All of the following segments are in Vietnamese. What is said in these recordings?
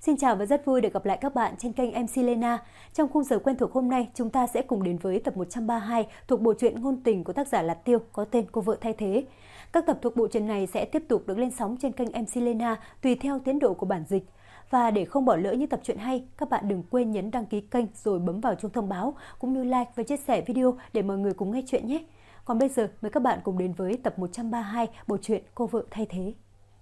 Xin chào và rất vui được gặp lại các bạn trên kênh MC Lena. Trong khung giờ quen thuộc hôm nay, chúng ta sẽ cùng đến với tập 132 thuộc bộ truyện ngôn tình của tác giả Lạt Tiêu có tên Cô vợ thay thế. Các tập thuộc bộ truyện này sẽ tiếp tục được lên sóng trên kênh MC Lena tùy theo tiến độ của bản dịch. Và để không bỏ lỡ những tập truyện hay, các bạn đừng quên nhấn đăng ký kênh rồi bấm vào chuông thông báo cũng như like và chia sẻ video để mọi người cùng nghe chuyện nhé. Còn bây giờ mời các bạn cùng đến với tập 132 bộ truyện Cô vợ thay thế.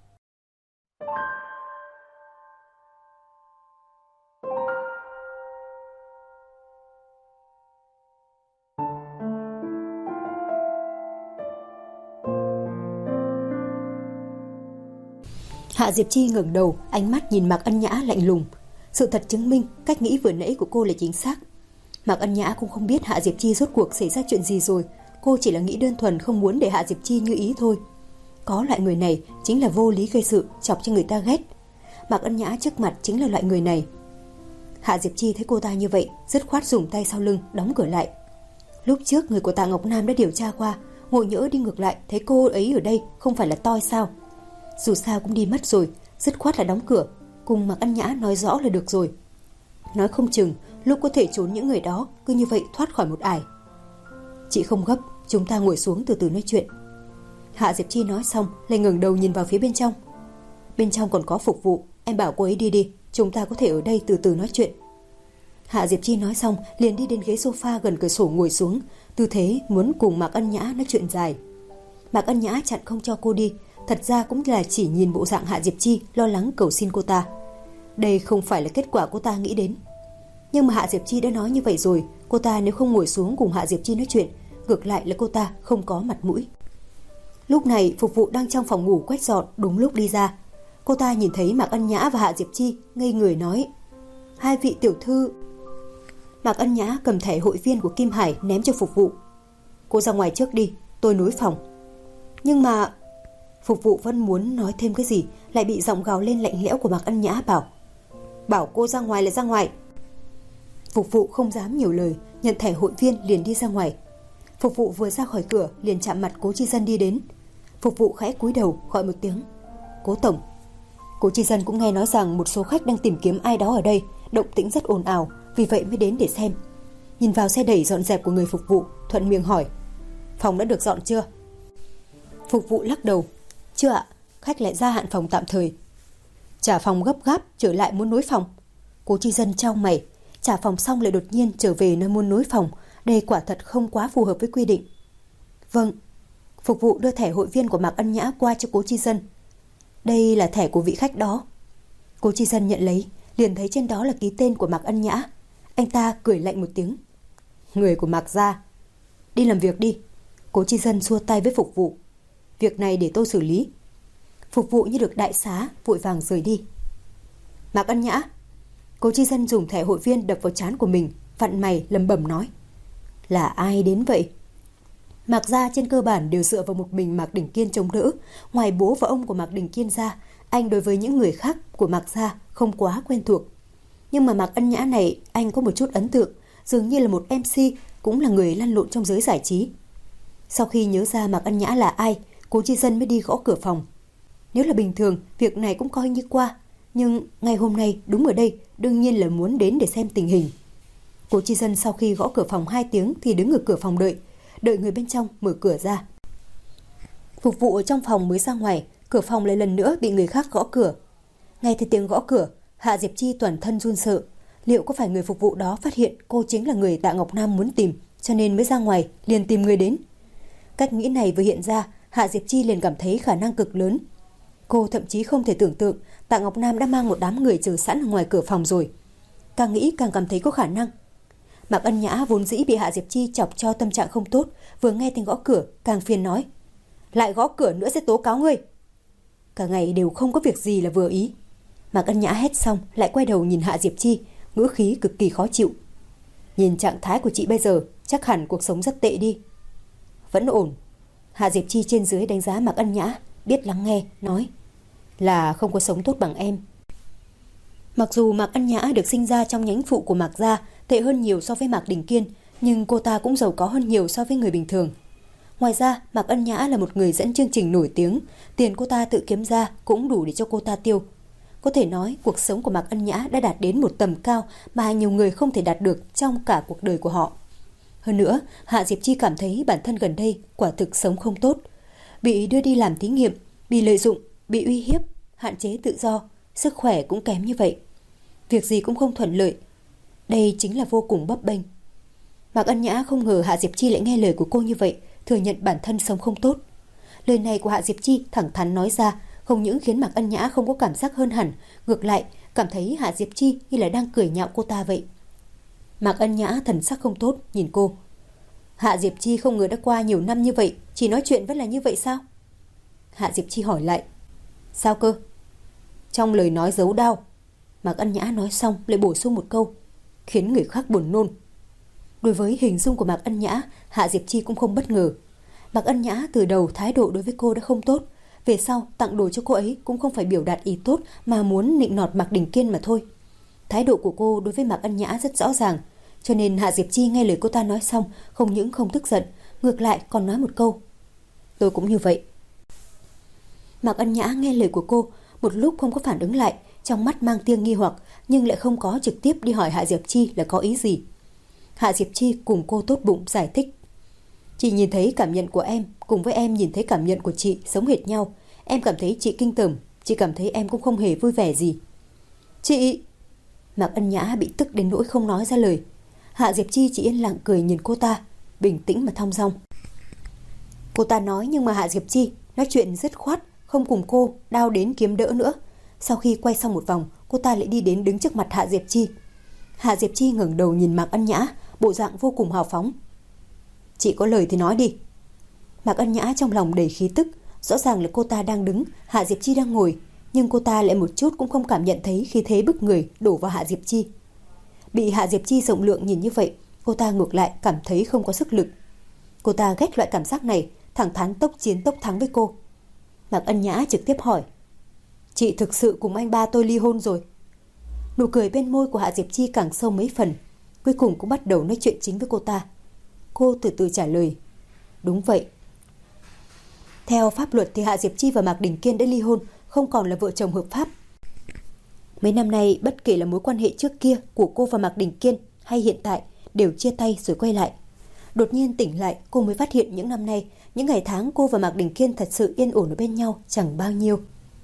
Hạ Diệp Chi ngẩng đầu, ánh mắt nhìn Mạc Ân Nhã lạnh lùng. Sự thật chứng minh cách nghĩ vừa nãy của cô là chính xác. Mạc Ân Nhã cũng không biết Hạ Diệp Chi rốt cuộc xảy ra chuyện gì rồi. Cô chỉ là nghĩ đơn thuần không muốn để Hạ Diệp Chi như ý thôi. Có loại người này chính là vô lý gây sự, chọc cho người ta ghét. Mạc Ân Nhã trước mặt chính là loại người này. Hạ Diệp Chi thấy cô ta như vậy, dứt khoát dùng tay sau lưng đóng cửa lại. Lúc trước người của Tạ Ngọc Nam đã điều tra qua, ngộ nhỡ đi ngược lại thấy cô ấy ở đây không phải là toi sao? Dù sao cũng đi mất rồi, dứt khoát là đóng cửa, cùng Mạc Ân Nhã nói rõ là được rồi. Nói không chừng lúc có thể trốn những người đó cứ như vậy thoát khỏi một ải. Chị không gấp, chúng ta ngồi xuống từ từ nói chuyện. Hạ Diệp Chi nói xong lại ngẩng đầu nhìn vào phía bên trong. Bên trong còn có phục vụ, em bảo cô ấy đi đi, chúng ta có thể ở đây từ từ nói chuyện. Hạ Diệp Chi nói xong liền đi đến ghế sofa gần cửa sổ ngồi xuống, tư thế muốn cùng Mạc Ân Nhã nói chuyện dài. Mạc Ân Nhã chặn không cho cô đi, thật ra cũng là chỉ nhìn bộ dạng Hạ Diệp Chi lo lắng cầu xin cô ta. Đây không phải là kết quả cô ta nghĩ đến. Nhưng mà Hạ Diệp Chi đã nói như vậy rồi, cô ta nếu không ngồi xuống cùng Hạ Diệp Chi nói chuyện, ngược lại là cô ta không có mặt mũi. Lúc này phục vụ đang trong phòng ngủ quét dọn đúng lúc đi ra. Cô ta nhìn thấy Mạc Ân Nhã và Hạ Diệp Chi, ngây người nói: "Hai vị tiểu thư." Mạc Ân Nhã cầm thẻ hội viên của Kim Hải ném cho phục vụ. "Cô ra ngoài trước đi, tôi nối phòng." Nhưng mà phục vụ vẫn muốn nói thêm cái gì, lại bị giọng gào lên lạnh lẽo của Mạc Ân Nhã bảo cô ra ngoài là ra ngoài. Phục vụ không dám nhiều lời, nhận thẻ hội viên liền đi ra ngoài. Phục vụ vừa ra khỏi cửa liền chạm mặt Cố Chi Dân đi đến. Phục vụ khẽ cúi đầu gọi một tiếng: "Cố tổng." Cố Chi Dân cũng nghe nói rằng một số khách đang tìm kiếm ai đó ở đây, động tĩnh rất ồn ào, vì vậy mới đến để xem. Nhìn vào xe đẩy dọn dẹp của người phục vụ, thuận miệng hỏi: "Phòng đã được dọn chưa?" Phục vụ lắc đầu: "Chưa ạ, khách lại gia hạn phòng tạm thời." Trả phòng gấp gáp trở lại muốn nối phòng. Cố Chi Dân chau mày, trả phòng xong lại đột nhiên trở về nơi muốn nối phòng, đây quả thật không quá phù hợp với quy định. "Vâng." Phục vụ đưa thẻ hội viên của Mạc Ân Nhã qua cho Cố Chi Dân. "Đây là thẻ của vị khách đó." Cố Chi Dân nhận lấy, liền thấy trên đó là ký tên của Mạc Ân Nhã. Anh ta cười lạnh một tiếng: "Người của Mạc gia, đi làm việc đi." Cố Chi Dân xua tay với phục vụ: "Việc này để tôi xử lý." Phục vụ như được đại xá, vội vàng rời đi. "Mạc Ân Nhã." Cố Chi Dân dùng thẻ hội viên đập vào trán của mình, vặn mày lẩm bẩm nói: "Là ai đến vậy?" Mạc gia trên cơ bản đều dựa vào một mình Mạc Đình Kiên chống đỡ. Ngoài bố và ông của Mạc Đình Kiên ra, anh đối với những người khác của Mạc gia không quá quen thuộc. Nhưng mà Mạc Ân Nhã này anh có một chút ấn tượng, dường như là một MC, cũng là người lăn lộn trong giới giải trí. Sau khi nhớ ra Mạc Ân Nhã là ai, Cố Chi Dân mới đi gõ cửa phòng. Nếu là bình thường, việc này cũng coi như qua, nhưng ngày hôm nay đúng ở đây, đương nhiên là muốn đến để xem tình hình. Cố Chi Dân sau khi gõ cửa phòng 2 tiếng thì đứng ở cửa phòng đợi người bên trong mở cửa ra. Phục vụ ở trong phòng mới ra ngoài, cửa phòng lại lần nữa bị người khác gõ cửa. Nghe thấy tiếng gõ cửa, Hạ Diệp Chi toàn thân run sợ. Liệu có phải người phục vụ đó phát hiện cô chính là người Tạ Ngọc Nam muốn tìm, cho nên mới ra ngoài liền tìm người đến? Cách nghĩ này vừa hiện ra, Hạ Diệp Chi liền cảm thấy khả năng cực lớn. Cô thậm chí không thể tưởng tượng Tạ Ngọc Nam đã mang một đám người chờ sẵn ở ngoài cửa phòng rồi. Càng nghĩ càng cảm thấy có khả năng. Mạc Ân Nhã vốn dĩ bị Hạ Diệp Chi chọc cho tâm trạng không tốt, vừa nghe tiếng gõ cửa càng phiền nói: "Lại gõ cửa nữa sẽ tố cáo ngươi." Cả ngày đều không có việc gì là vừa ý. Mạc Ân Nhã hét xong lại quay đầu nhìn Hạ Diệp Chi, ngữ khí cực kỳ khó chịu: "Nhìn trạng thái của chị bây giờ, chắc hẳn cuộc sống rất tệ đi." "Vẫn ổn." Hạ Diệp Chi trên dưới đánh giá Mạc Ân Nhã, biết lắng nghe, nói: "Là không có sống tốt bằng em." Mặc dù Mạc Ân Nhã được sinh ra trong nhánh phụ của Mạc gia, tệ hơn nhiều so với Mạc Đình Kiên, nhưng cô ta cũng giàu có hơn nhiều so với người bình thường. Ngoài ra, Mạc Ân Nhã là một người dẫn chương trình nổi tiếng, tiền cô ta tự kiếm ra cũng đủ để cho cô ta tiêu. Có thể nói cuộc sống của Mạc Ân Nhã đã đạt đến một tầm cao mà nhiều người không thể đạt được trong cả cuộc đời của họ. Hơn nữa, Hạ Diệp Chi cảm thấy bản thân gần đây quả thực sống không tốt. Bị đưa đi làm thí nghiệm, bị lợi dụng, bị uy hiếp, hạn chế tự do, sức khỏe cũng kém như vậy. Việc gì cũng không thuận lợi. Đây chính là vô cùng bấp bênh. Mạc Ân Nhã không ngờ Hạ Diệp Chi lại nghe lời của cô như vậy, thừa nhận bản thân sống không tốt. Lời này của Hạ Diệp Chi thẳng thắn nói ra, không những khiến Mạc Ân Nhã không có cảm giác hơn hẳn, ngược lại cảm thấy Hạ Diệp Chi như là đang cười nhạo cô ta vậy. Mạc Ân Nhã thần sắc không tốt nhìn cô. Hạ Diệp Chi không ngờ đã qua nhiều năm như vậy, chỉ nói chuyện vẫn là như vậy sao? Hạ Diệp Chi hỏi lại. Sao cơ? Trong lời nói giấu đau. Mạc Ân Nhã nói xong lại bổ sung một câu, khiến người khác buồn nôn. Đối với hình dung của Mạc Ân Nhã, Hạ Diệp Chi cũng không bất ngờ. Mạc Ân Nhã từ đầu thái độ đối với cô đã không tốt, về sau tặng đồ cho cô ấy cũng không phải biểu đạt ý tốt mà muốn nịnh nọt Mạc Đình Kiên mà thôi. Thái độ của cô đối với Mạc Ân Nhã rất rõ ràng, cho nên Hạ Diệp Chi nghe lời cô ta nói xong không những không tức giận, ngược lại còn nói một câu, tôi cũng như vậy. Mạc Ân Nhã nghe lời của cô, một lúc không có phản ứng lại, trong mắt mang tia nghi hoặc, nhưng lại không có trực tiếp đi hỏi Hạ Diệp Chi là có ý gì. Hạ Diệp Chi cùng cô tốt bụng giải thích. Chị nhìn thấy cảm nhận của em cùng với em nhìn thấy cảm nhận của chị giống hệt nhau. Em cảm thấy chị kinh tởm, chị cảm thấy em cũng không hề vui vẻ gì. Chị... Mạc Ân Nhã bị tức đến nỗi không nói ra lời. Hạ Diệp Chi chỉ yên lặng cười nhìn cô ta, bình tĩnh mà thong dong. Cô ta nói nhưng mà Hạ Diệp Chi nói chuyện dứt khoát, không cùng cô đao đến kiếm đỡ nữa. Sau khi quay xong một vòng, cô ta lại đi đến đứng trước mặt Hạ Diệp Chi. Hạ Diệp Chi ngẩng đầu nhìn Mạc Ân Nhã, bộ dạng vô cùng hào phóng. Chị có lời thì nói đi. Mạc Ân Nhã trong lòng đầy khí tức, rõ ràng là cô ta đang đứng, Hạ Diệp Chi đang ngồi, nhưng cô ta lại một chút cũng không cảm nhận thấy khí thế bức người đổ vào Hạ Diệp Chi. Bị Hạ Diệp Chi rộng lượng nhìn như vậy, cô ta ngược lại cảm thấy không có sức lực. Cô ta ghét loại cảm giác này, thẳng thắn tốc chiến tốc thắng với cô. Mạc Ân Nhã trực tiếp hỏi, chị thực sự cùng anh ba tôi ly hôn rồi? Nụ cười bên môi của Hạ Diệp Chi càng sâu mấy phần, cuối cùng cũng bắt đầu nói chuyện chính với cô ta. Cô từ từ trả lời, đúng vậy. Theo pháp luật thì Hạ Diệp Chi và Mạc Đình Kiên đã ly hôn, không còn là vợ chồng hợp pháp. Mấy năm nay, bất kể là mối quan hệ trước kia của cô và Mạc Đình Kiên hay hiện tại, đều chia tay rồi quay lại. Đột nhiên tỉnh lại, cô mới phát hiện những năm nay, những ngày tháng cô và Mạc Đình Kiên thật sự yên ổn ở bên nhau chẳng bao nhiêu.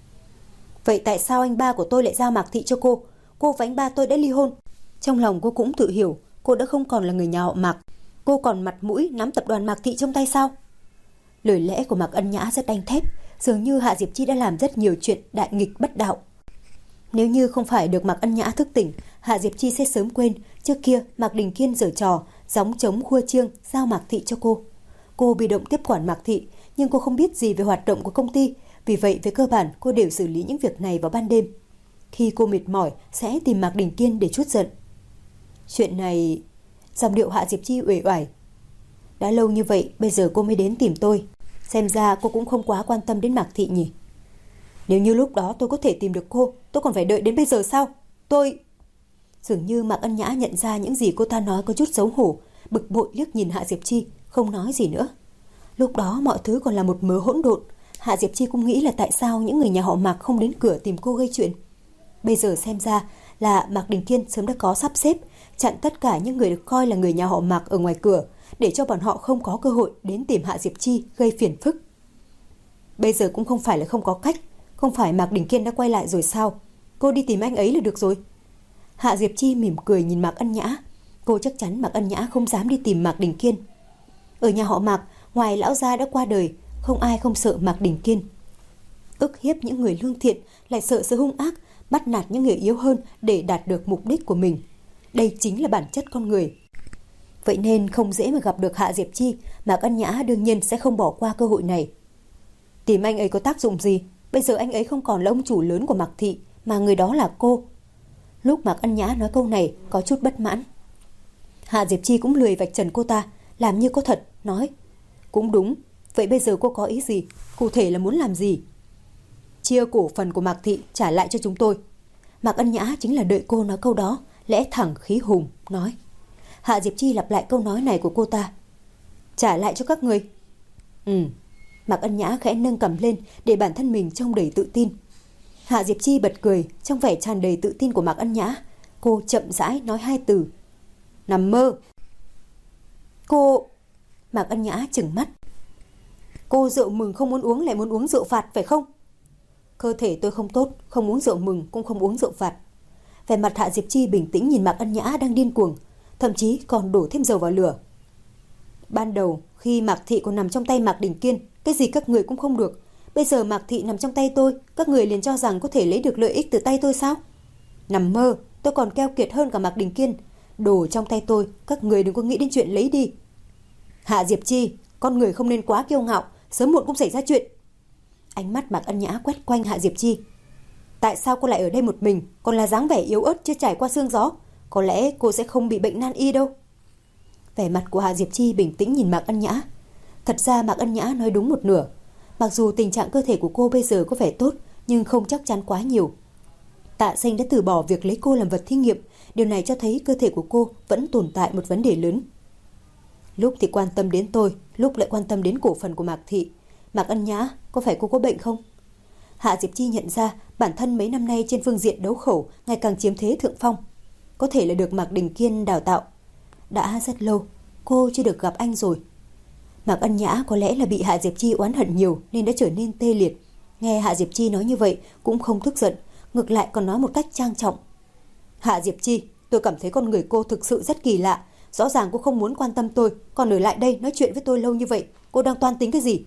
Vậy tại sao anh ba của tôi lại giao Mạc Thị cho cô? Cô và anh ba tôi đã ly hôn. Trong lòng cô cũng tự hiểu, cô đã không còn là người nhà họ Mạc. Cô còn mặt mũi nắm tập đoàn Mạc Thị trong tay sao? Lời lẽ của Mạc Ân Nhã rất đanh thép, dường như Hạ Diệp Chi đã làm rất nhiều chuyện đại nghịch bất đạo. Nếu như không phải được Mạc Ân Nhã thức tỉnh, Hạ Diệp Chi sẽ sớm quên trước kia Mạc Đình Kiên giở trò gióng trống khua chiêng giao Mạc Thị cho cô. Cô bị động tiếp quản Mạc Thị, nhưng cô không biết gì về hoạt động của công ty, vì vậy về cơ bản cô đều xử lý những việc này vào ban đêm. Khi cô mệt mỏi sẽ tìm Mạc Đình Kiên để trút giận. Chuyện này... Giọng điệu Hạ Diệp Chi uể oải. Đã lâu như vậy bây giờ cô mới đến tìm tôi, xem ra cô cũng không quá quan tâm đến Mạc Thị nhỉ. Nếu như lúc đó tôi có thể tìm được cô, tôi còn phải đợi đến bây giờ sao? Tôi... Dường như Mạc Ân Nhã nhận ra những gì cô ta nói có chút xấu hổ, bực bội liếc nhìn Hạ Diệp Chi, không nói gì nữa. Lúc đó mọi thứ còn là một mớ hỗn độn. Hạ Diệp Chi cũng nghĩ là tại sao những người nhà họ Mạc không đến cửa tìm cô gây chuyện. Bây giờ xem ra là Mạc Đình Kiên sớm đã có sắp xếp, chặn tất cả những người được coi là người nhà họ Mạc ở ngoài cửa, để cho bọn họ không có cơ hội đến tìm Hạ Diệp Chi gây phiền phức. Bây giờ cũng không phải là không có cách, không phải Mạc Đình Kiên đã quay lại rồi sao? Cô đi tìm anh ấy là được rồi. Hạ Diệp Chi mỉm cười nhìn Mạc Ân Nhã. Cô chắc chắn Mạc Ân Nhã không dám đi tìm Mạc Đình Kiên. Ở nhà họ Mạc, ngoài lão gia đã qua đời, không ai không sợ Mạc Đình Kiên. Ức hiếp những người lương thiện, lại sợ sự hung ác, bắt nạt những người yếu hơn để đạt được mục đích của mình. Đây chính là bản chất con người. Vậy nên không dễ mà gặp được Hạ Diệp Chi, Mạc Ân Nhã đương nhiên sẽ không bỏ qua cơ hội này. Tìm anh ấy có tác dụng gì? Bây giờ anh ấy không còn là ông chủ lớn của Mạc Thị, mà người đó là cô. Lúc Mạc Ân Nhã nói câu này có chút bất mãn. Hạ Diệp Chi cũng lười vạch trần cô ta, làm như có thật, nói: Cũng đúng, vậy bây giờ cô có ý gì? Cụ thể là muốn làm gì? Chia cổ phần của Mạc Thị trả lại cho chúng tôi. Mạc Ân Nhã chính là đợi cô nói câu đó, lẽ thẳng khí hùng, nói. Hạ Diệp Chi lặp lại câu nói này của cô ta. Trả lại cho các người. Mạc Ân Nhã khẽ nâng cầm lên để bản thân mình trông đầy tự tin. Hạ Diệp Chi bật cười trong vẻ tràn đầy tự tin của Mạc Ân Nhã. Cô chậm rãi nói 2 từ: nằm mơ. Cô... Mạc Ân Nhã trừng mắt. Cô rượu mừng không muốn uống lại muốn uống rượu phạt phải không? Cơ thể tôi không tốt, không uống rượu mừng cũng không uống rượu phạt. Vẻ mặt Hạ Diệp Chi bình tĩnh nhìn Mạc Ân Nhã đang điên cuồng, thậm chí còn đổ thêm dầu vào lửa. Ban đầu khi Mạc Thị còn nằm trong tay Mạc Đình Kiên, cái gì các người cũng không được. Bây giờ Mạc Thị nằm trong tay tôi, các người liền cho rằng có thể lấy được lợi ích từ tay tôi sao? Nằm mơ, tôi còn keo kiệt hơn cả Mạc Đình Kiên. Đồ trong tay tôi, các người đừng có nghĩ đến chuyện lấy đi. Hạ Diệp Chi, con người không nên quá kiêu ngạo, sớm muộn cũng xảy ra chuyện. Ánh mắt Mạc Ân Nhã quét quanh Hạ Diệp Chi. Tại sao cô lại ở đây một mình, còn là dáng vẻ yếu ớt chưa trải qua sương gió? Có lẽ cô sẽ không bị bệnh nan y đâu. Vẻ mặt của Hạ Diệp Chi bình tĩnh nhìn Mạc Ân Nhã. Thật ra Mạc Ân Nhã nói đúng một nửa. Mặc dù tình trạng cơ thể của cô bây giờ có vẻ tốt, nhưng không chắc chắn quá nhiều. Tạ Sinh đã từ bỏ việc lấy cô làm vật thí nghiệm. Điều này cho thấy cơ thể của cô vẫn tồn tại một vấn đề lớn. Lúc thì quan tâm đến tôi, lúc lại quan tâm đến cổ phần của Mạc Thị. Mạc Ân Nhã, có phải cô có bệnh không? Hạ Diệp Chi nhận ra bản thân mấy năm nay trên phương diện đấu khẩu ngày càng chiếm thế thượng phong. Có thể là được Mạc Đình Kiên đào tạo. Đã rất lâu cô chưa được gặp anh rồi. Mạc Ân Nhã có lẽ là bị Hạ Diệp Chi oán hận nhiều nên đã trở nên tê liệt. Nghe Hạ Diệp Chi nói như vậy cũng không tức giận, ngược lại còn nói một cách trang trọng. Hạ Diệp Chi, tôi cảm thấy con người cô thực sự rất kỳ lạ. Rõ ràng cô không muốn quan tâm tôi, còn ở lại đây nói chuyện với tôi lâu như vậy. Cô đang toan tính cái gì?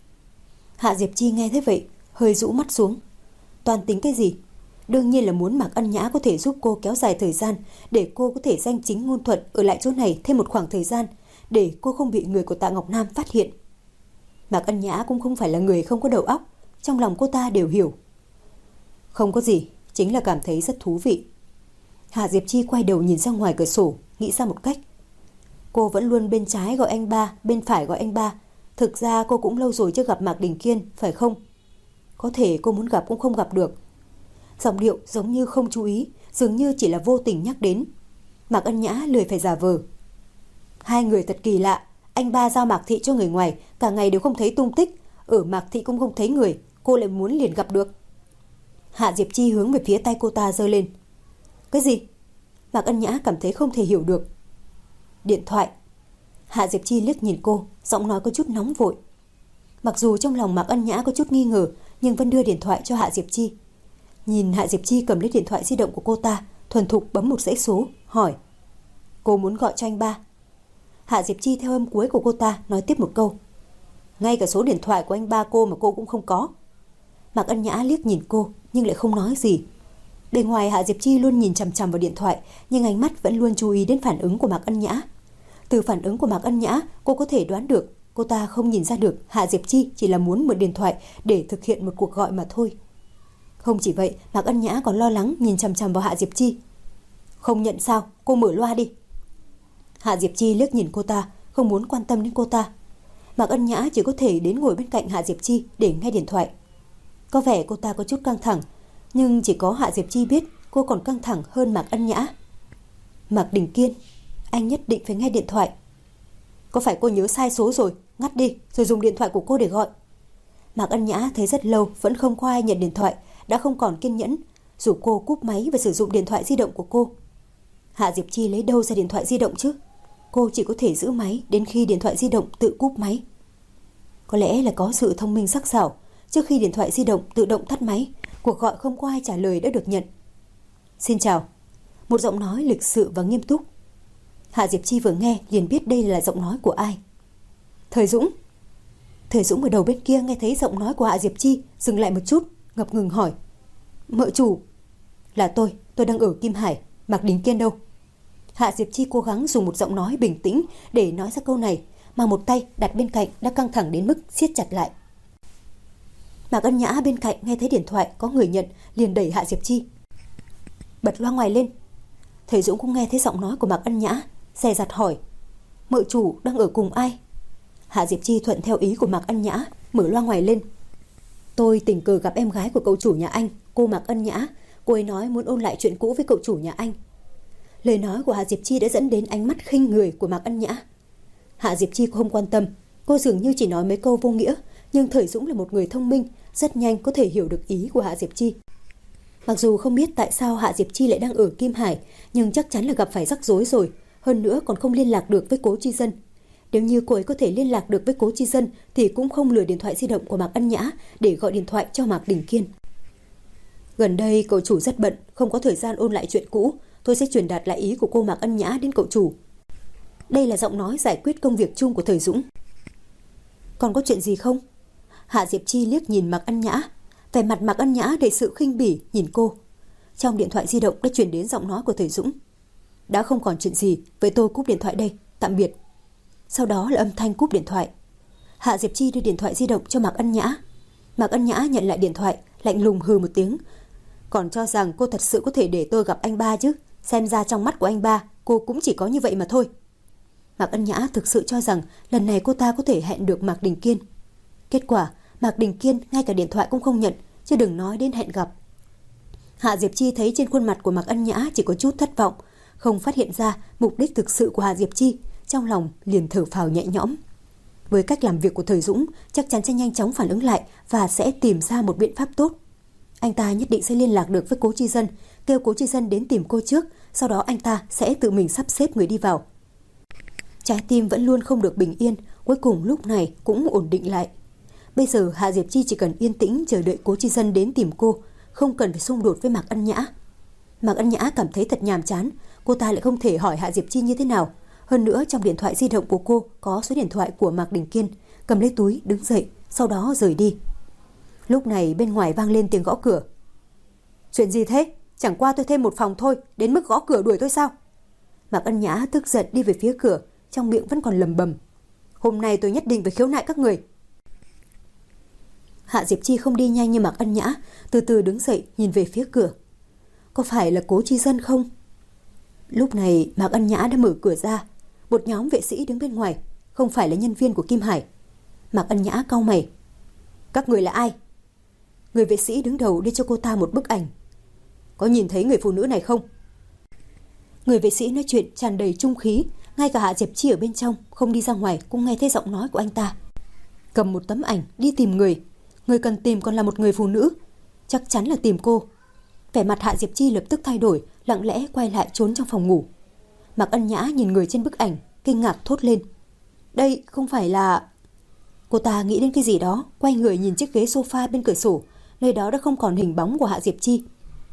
Hạ Diệp Chi nghe thế vậy, hơi rũ mắt xuống. Toan tính cái gì? Đương nhiên là muốn Mạc Ân Nhã có thể giúp cô kéo dài thời gian, để cô có thể danh chính ngôn thuận ở lại chỗ này thêm một khoảng thời gian, để cô không bị người của Tạ Ngọc Nam phát hiện. Mạc Ân Nhã cũng không phải là người không có đầu óc, trong lòng cô ta đều hiểu. Không có gì, chính là cảm thấy rất thú vị. Hạ Diệp Chi quay đầu nhìn ra ngoài cửa sổ, nghĩ ra một cách. Cô vẫn luôn bên trái gọi anh ba, bên phải gọi anh ba. Thực ra cô cũng lâu rồi chưa gặp Mạc Đình Kiên, phải không? Có thể cô muốn gặp cũng không gặp được. Giọng điệu giống như không chú ý, dường như chỉ là vô tình nhắc đến. Mạc Ân Nhã lười phải giả vờ. Hai người thật kỳ lạ. Anh ba giao Mạc Thị cho người ngoài, cả ngày đều không thấy tung tích. Ở Mạc Thị cũng không thấy người, cô lại muốn liền gặp được. Hạ Diệp Chi hướng về phía tay cô ta giơ lên. Cái gì? Mạc Ân Nhã cảm thấy không thể hiểu được. Điện thoại. Hạ Diệp Chi liếc nhìn cô, giọng nói có chút nóng vội. Mặc dù trong lòng Mạc Ân Nhã có chút nghi ngờ, nhưng vẫn đưa điện thoại cho Hạ Diệp Chi. Nhìn Hạ Diệp Chi cầm lấy điện thoại di động của cô ta, thuần thục bấm một dãy số, hỏi. Cô muốn gọi cho anh ba. Hạ Diệp Chi theo âm cuối của cô ta nói tiếp một câu. Ngay cả số điện thoại của anh ba cô mà cô cũng không có. Mạc Ân Nhã liếc nhìn cô, nhưng lại không nói gì. Bề ngoài Hạ Diệp Chi luôn nhìn chằm chằm vào điện thoại, nhưng ánh mắt vẫn luôn chú ý đến phản ứng của Mạc Ân Nhã. Từ phản ứng của Mạc Ân Nhã, cô có thể đoán được cô ta không nhìn ra được Hạ Diệp Chi chỉ là muốn mượn điện thoại để thực hiện một cuộc gọi mà thôi. Không chỉ vậy, Mạc Ân Nhã còn lo lắng nhìn chằm chằm vào Hạ Diệp Chi. Không nhận sao, cô mở loa đi. Hạ Diệp Chi liếc nhìn cô ta, không muốn quan tâm đến cô ta. Mạc Ân Nhã chỉ có thể đến ngồi bên cạnh Hạ Diệp Chi để nghe điện thoại. Có vẻ cô ta có chút căng thẳng, nhưng chỉ có Hạ Diệp Chi biết cô còn căng thẳng hơn Mạc Ân Nhã. Mạc Đình Kiên, anh nhất định phải nghe điện thoại. Có phải cô nhớ sai số rồi? Ngắt đi, rồi dùng điện thoại của cô để gọi. Mạc Ân Nhã thấy rất lâu vẫn không có ai nhận điện thoại, đã không còn kiên nhẫn, rủ cô cúp máy và sử dụng điện thoại di động của cô. Hạ Diệp Chi lấy đâu ra điện thoại di động chứ? Cô chỉ có thể giữ máy đến khi điện thoại di động tự cúp máy. Có lẽ là có sự thông minh sắc sảo, trước khi điện thoại di động tự động tắt máy, cuộc gọi không có ai trả lời đã được nhận. Xin chào. Một giọng nói lịch sự và nghiêm túc. Hạ Diệp Chi vừa nghe liền biết đây là giọng nói của ai. Thời Dũng. Thời Dũng ở đầu bên kia nghe thấy giọng nói của Hạ Diệp Chi, dừng lại một chút, ngập ngừng hỏi. Mợ chủ. Là tôi đang ở Kim Hải. Mạc Đình Kiên đâu? Hạ Diệp Chi cố gắng dùng một giọng nói bình tĩnh để nói ra câu này, mà một tay đặt bên cạnh đã căng thẳng đến mức siết chặt lại. Mạc Ân Nhã bên cạnh nghe thấy điện thoại có người nhận, liền đẩy Hạ Diệp Chi. Bật loa ngoài lên. Thời Dũng cũng nghe thấy giọng nói của Mạc Ân Nhã, dè dặt hỏi. Mợ chủ đang ở cùng ai? Hạ Diệp Chi thuận theo ý của Mạc Ân Nhã, mở loa ngoài lên. Tôi tình cờ gặp em gái của cậu chủ nhà anh, cô Mạc Ân Nhã. Cô ấy nói muốn ôn lại chuyện cũ với cậu chủ nhà anh. Lời nói của Hạ Diệp Chi đã dẫn đến ánh mắt khinh người của Mạc Ân Nhã. Hạ Diệp Chi không quan tâm, cô dường như chỉ nói mấy câu vô nghĩa, nhưng Thời Dũng là một người thông minh, rất nhanh có thể hiểu được ý của Hạ Diệp Chi. Mặc dù không biết tại sao Hạ Diệp Chi lại đang ở Kim Hải, nhưng chắc chắn là gặp phải rắc rối rồi. Hơn nữa còn không liên lạc được với Cố Chi Dân. Nếu như cô ấy có thể liên lạc được với Cố Chi Dân thì cũng không lừa điện thoại di động của Mạc Ân Nhã để gọi điện thoại cho Mạc Đình Kiên. Gần đây cậu chủ rất bận, không có thời gian ôn lại chuyện cũ. Tôi sẽ truyền đạt lại ý của cô Mạc Ân Nhã đến cậu chủ. Đây là giọng nói giải quyết công việc chung của Thời Dũng. Còn có chuyện gì không? Hạ Diệp Chi liếc nhìn Mạc Ân Nhã. Vẻ mặt Mạc Ân Nhã đầy sự khinh bỉ nhìn cô. Trong điện thoại di động đã truyền đến giọng nói của Thời Dũng. Đã không còn chuyện gì, vậy tôi cúp điện thoại đây, tạm biệt. Sau đó là âm thanh cúp điện thoại. Hạ Diệp Chi đưa điện thoại di động cho Mạc Ân Nhã. Mạc Ân Nhã nhận lại điện thoại, lạnh lùng hừ một tiếng. Còn cho rằng cô thật sự có thể để tôi gặp anh ba chứ? Xem ra trong mắt của anh ba, cô cũng chỉ có như vậy mà thôi. Mạc Ân Nhã thực sự cho rằng lần này cô ta có thể hẹn được Mạc Đình Kiên. Kết quả, Mạc Đình Kiên ngay cả điện thoại cũng không nhận, chứ đừng nói đến hẹn gặp. Hạ Diệp Chi thấy trên khuôn mặt của Mạc Ân Nhã chỉ có chút thất vọng, không phát hiện ra mục đích thực sự của Hạ Diệp Chi, trong lòng liền thở phào nhẹ nhõm. Với cách làm việc của Thời Dũng, chắc chắn sẽ nhanh chóng phản ứng lại và sẽ tìm ra một biện pháp tốt. Anh ta nhất định sẽ liên lạc được với Cố Chi Dân, kêu Cố Chi Dân đến tìm cô trước, sau đó anh ta sẽ tự mình sắp xếp người đi vào. Trái tim vẫn luôn không được bình yên, cuối cùng lúc này cũng ổn định lại. Bây giờ Hạ Diệp Chi chỉ cần yên tĩnh chờ đợi Cố Chi Dân đến tìm cô, không cần phải xung đột với Mạc Ân Nhã. Mạc Ân Nhã cảm thấy thật nhàm chán, cô ta lại không thể hỏi Hạ Diệp Chi như thế nào. Hơn nữa trong điện thoại di động của cô có số điện thoại của Mạc Đình Kiên, cầm lấy túi đứng dậy, sau đó rời đi. Lúc này bên ngoài vang lên tiếng gõ cửa. Chuyện gì thế? Chẳng qua tôi thêm một phòng thôi, đến mức gõ cửa đuổi tôi sao? Mạc Ân Nhã tức giận đi về phía cửa, trong miệng vẫn còn lầm bầm. Hôm nay tôi nhất định phải khiếu nại các người. Hạ Diệp Chi không đi nhanh như Mạc Ân Nhã, từ từ đứng dậy nhìn về phía cửa. Có phải là Cố Chi Dân không? Lúc này Mạc Ân Nhã đã mở cửa ra. Một nhóm vệ sĩ đứng bên ngoài, không phải là nhân viên của Kim Hải. Mạc Ân Nhã cau mày. Các người là ai? Người vệ sĩ đứng đầu đưa cho cô ta một bức ảnh. Có nhìn thấy người phụ nữ này không? Người vệ sĩ nói chuyện tràn đầy trung khí, ngay cả Hạ Diệp Chi ở bên trong không đi ra ngoài cũng nghe thấy giọng nói của anh ta. Cầm một tấm ảnh đi tìm người. Người cần tìm còn là một người phụ nữ, chắc chắn là tìm cô. Vẻ mặt Hạ Diệp Chi lập tức thay đổi, lặng lẽ quay lại trốn trong phòng ngủ. Mạc Ân Nhã nhìn người trên bức ảnh, kinh ngạc thốt lên. Đây không phải là... Cô ta nghĩ đến cái gì đó, quay người nhìn chiếc ghế sofa bên cửa sổ, nơi đó đã không còn hình bóng của Hạ Diệp Chi.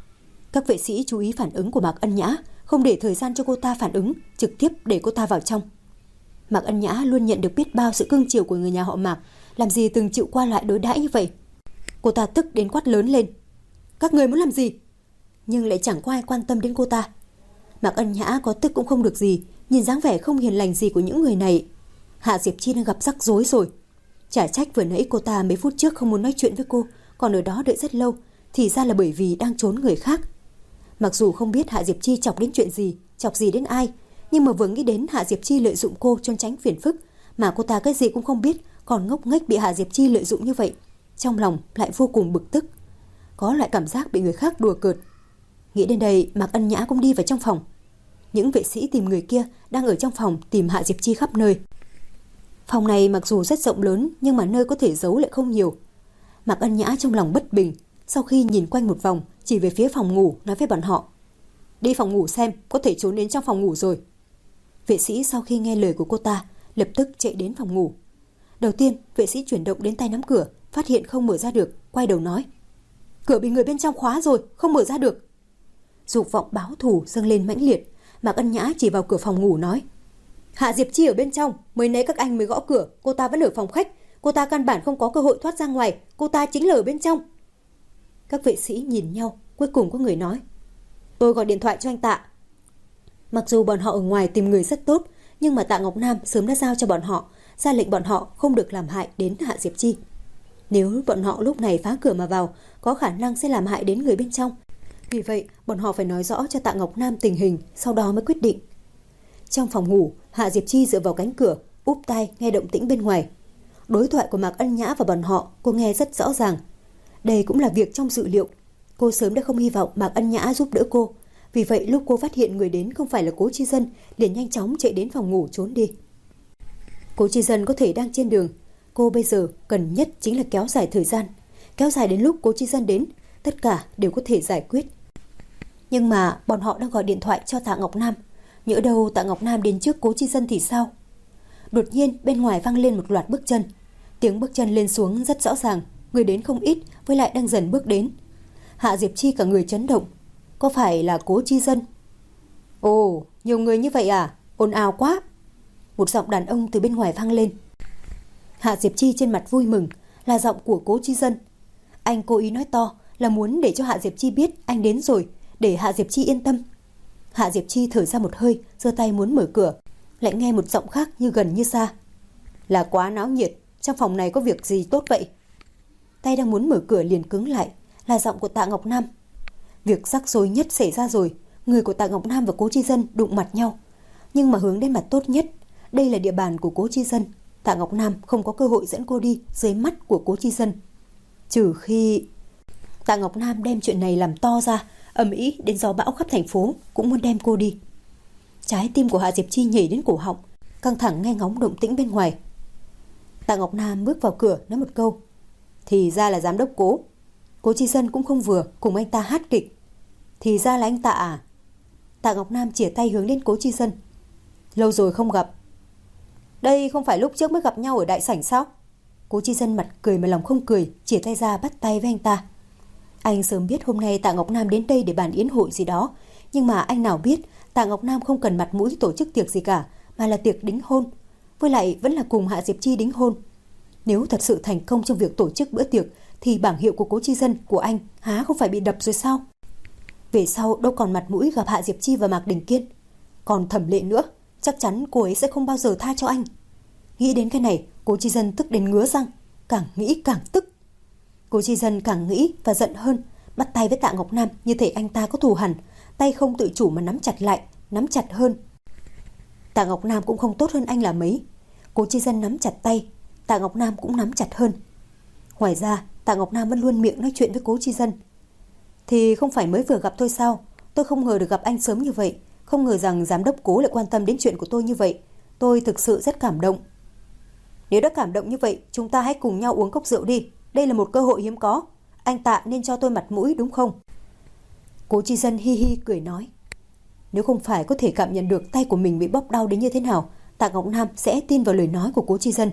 Các vệ sĩ chú ý phản ứng của Mạc Ân Nhã, không để thời gian cho cô ta phản ứng, trực tiếp để cô ta vào trong. Mạc Ân Nhã luôn nhận được biết bao sự cưng chiều của người nhà họ Mạc, làm gì từng chịu qua lại đối đãi như vậy. Cô ta tức đến quát lớn lên. Các người muốn làm gì? Nhưng lại chẳng có ai quan tâm đến cô ta. Mạc Ân Nhã có tức cũng không được gì, nhìn dáng vẻ không hiền lành gì của những người này. Hạ Diệp Chi đang gặp rắc rối rồi. Chả trách vừa nãy cô ta mấy phút trước không muốn nói chuyện với cô, còn ở đó đợi rất lâu, thì ra là bởi vì đang trốn người khác. Mặc dù không biết Hạ Diệp Chi chọc đến chuyện gì, chọc gì đến ai, nhưng mà vừa nghĩ đến Hạ Diệp Chi lợi dụng cô trốn tránh phiền phức, mà cô ta cái gì cũng không biết, còn ngốc nghếch bị Hạ Diệp Chi lợi dụng như vậy, trong lòng lại vô cùng bực tức. Có loại cảm giác bị người khác đùa cợt. Nghĩ đến đây, Mạc Ân Nhã cũng đi vào trong phòng. Những vệ sĩ tìm người kia đang ở trong phòng tìm Hạ Diệp Chi khắp nơi. Phòng này mặc dù rất rộng lớn, nhưng mà nơi có thể giấu lại không nhiều. Mạc Ân Nhã trong lòng bất bình, sau khi nhìn quanh một vòng, chỉ về phía phòng ngủ nói với bọn họ. Đi phòng ngủ xem, có thể trốn đến trong phòng ngủ rồi. Vệ sĩ sau khi nghe lời của cô ta, lập tức chạy đến phòng ngủ. Đầu tiên, vệ sĩ chuyển động đến tay nắm cửa, phát hiện không mở ra được, quay đầu nói. Cửa bị người bên trong khóa rồi, không mở ra được. Dục vọng báo thù dâng lên mãnh liệt, Mạc Ân Nhã chỉ vào cửa phòng ngủ nói. Hạ Diệp Chi ở bên trong, mới nãy các anh mới gõ cửa, cô ta vẫn ở phòng khách. Cô ta căn bản không có cơ hội thoát ra ngoài, cô ta chính là ở bên trong. Các vệ sĩ nhìn nhau, cuối cùng có người nói. Tôi gọi điện thoại cho anh Tạ. Mặc dù bọn họ ở ngoài tìm người rất tốt, nhưng mà Tạ Ngọc Nam sớm đã giao cho bọn họ, ra lệnh bọn họ không được làm hại đến Hạ Diệp Chi. Nếu bọn họ lúc này phá cửa mà vào, có khả năng sẽ làm hại đến người bên trong. Vì vậy, bọn họ phải nói rõ cho Tạ Ngọc Nam tình hình, sau đó mới quyết định. Trong phòng ngủ, Hạ Diệp Chi dựa vào cánh cửa, úp tai nghe động tĩnh bên ngoài. Đối thoại của Mạc Ân Nhã và bọn họ cô nghe rất rõ ràng. Đây cũng là việc trong dự liệu. Cô sớm đã không hy vọng Mạc Ân Nhã giúp đỡ cô. Vì vậy lúc cô phát hiện người đến không phải là Cố Chi Dân, liền nhanh chóng chạy đến phòng ngủ trốn đi. Cố Chi Dân có thể đang trên đường. Cô bây giờ cần nhất chính là kéo dài thời gian. Kéo dài đến lúc Cố Chi Dân đến, tất cả đều có thể giải quyết. Nhưng mà bọn họ đang gọi điện thoại cho Tạ Ngọc Nam. Nhỡ đâu Tạ Ngọc Nam đến trước Cố Chi Dân thì sao? Đột nhiên bên ngoài vang lên một loạt bước chân. Tiếng bước chân lên xuống rất rõ ràng, người đến không ít, với lại đang dần bước đến. Hạ Diệp Chi cả người chấn động. Có phải là Cố Chi Dân? Ồ, nhiều người như vậy à? Ồn ào quá. Một giọng đàn ông từ bên ngoài vang lên. Hạ Diệp Chi trên mặt vui mừng, là giọng của Cố Chi Dân. Anh cố ý nói to là muốn để cho Hạ Diệp Chi biết anh đến rồi, để Hạ Diệp Chi yên tâm. Hạ Diệp Chi thở ra một hơi, giơ tay muốn mở cửa, lại nghe một giọng khác như gần như xa. Là quá náo nhiệt, trong phòng này có việc gì tốt vậy? Tay đang muốn mở cửa liền cứng lại, là giọng của Tạ Ngọc Nam. Việc rắc rối nhất xảy ra rồi, người của Tạ Ngọc Nam và Cố Chi Dân đụng mặt nhau. Nhưng mà hướng đến mặt tốt nhất, đây là địa bàn của Cố Chi Dân. Tạ Ngọc Nam không có cơ hội dẫn cô đi dưới mắt của Cố Chi Dân. Trừ khi Tạ Ngọc Nam đem chuyện này làm to ra, ầm ĩ đến gió bão khắp thành phố, cũng muốn đem cô đi. Trái tim của Hạ Diệp Chi nhảy đến cổ họng, căng thẳng nghe ngóng động tĩnh bên ngoài. Tạ Ngọc Nam bước vào cửa nói một câu. Thì ra là giám đốc Cố. Cố Chi Dân cũng không vừa, cùng anh ta hát kịch. Thì ra là anh Tạ à? Tạ Ngọc Nam chìa tay hướng lên Cố Chi Dân. Lâu rồi không gặp. Đây không phải lúc trước mới gặp nhau ở đại sảnh sao? Cố Chi Dân mặt cười mà lòng không cười, chìa tay ra bắt tay với anh ta. Anh sớm biết hôm nay Tạ Ngọc Nam đến đây để bàn yến hội gì đó, nhưng mà anh nào biết Tạ Ngọc Nam không cần mặt mũi tổ chức tiệc gì cả, mà là tiệc đính hôn. Với lại vẫn là cùng Hạ Diệp Chi đính hôn. Nếu thật sự thành công trong việc tổ chức bữa tiệc thì bảng hiệu của Cố Chi Dân của anh há không phải bị đập rồi sao? Về sau đâu còn mặt mũi gặp Hạ Diệp Chi và Mạc Đình Kiên. Còn Thẩm Lệ nữa, chắc chắn cô ấy sẽ không bao giờ tha cho anh. Nghĩ đến cái này, Cố Chi Dân tức đến ngứa răng, càng nghĩ càng tức. Cố Chi Dân càng nghĩ và giận hơn, bắt tay với Tạ Ngọc Nam như thể anh ta có thù hằn, tay không tự chủ mà nắm chặt lại, nắm chặt hơn. Tạ Ngọc Nam cũng không tốt hơn anh là mấy. Cố Chi Dân nắm chặt tay, Tạ Ngọc Nam cũng nắm chặt hơn. Ngoài ra, Tạ Ngọc Nam vẫn luôn miệng nói chuyện với Cố Chi Dân. Thì không phải mới vừa gặp tôi sao? Tôi không ngờ được gặp anh sớm như vậy, không ngờ rằng giám đốc Cố lại quan tâm đến chuyện của tôi như vậy. Tôi thực sự rất cảm động. Nếu đã cảm động như vậy, chúng ta hãy cùng nhau uống cốc rượu đi. Đây là một cơ hội hiếm có. Anh Tạ nên cho tôi mặt mũi đúng không? Cố Chi Dân hi hi cười nói. Nếu không phải có thể cảm nhận được tay của mình bị bóp đau đến như thế nào, Tạ Ngọc Nam sẽ tin vào lời nói của Cố Chi Dân.